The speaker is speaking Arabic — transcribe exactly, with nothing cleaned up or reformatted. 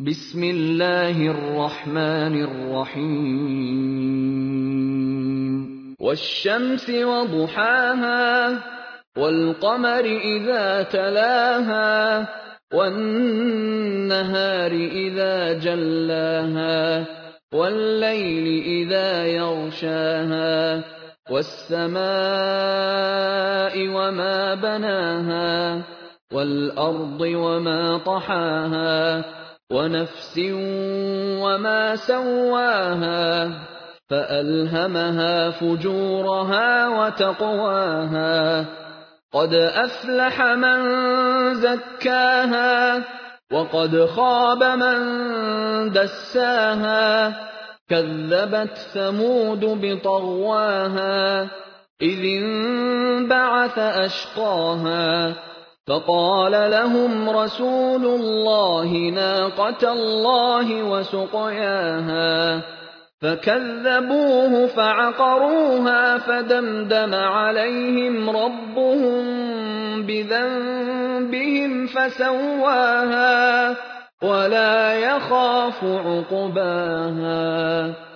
بسم الله الرحمن الرحيم والشمس وضحاها والقمر إذا تلاها والنهار إذا جلاها والليل إذا يغشاها والسماء وما بناها والأرض وما طحاها ونفس وما سواها فألهمها فجورها وتقواها قد أفلح من زكاها وقد خاب من دساها كذبت ثمود بطغواها إذ انبعث أشقاها فقال لهم رسول الله ناقة الله وسقياها فكذبوه فعقروها فدمدم عليهم ربهم بذنبهم فسواها ولا يخاف عقباها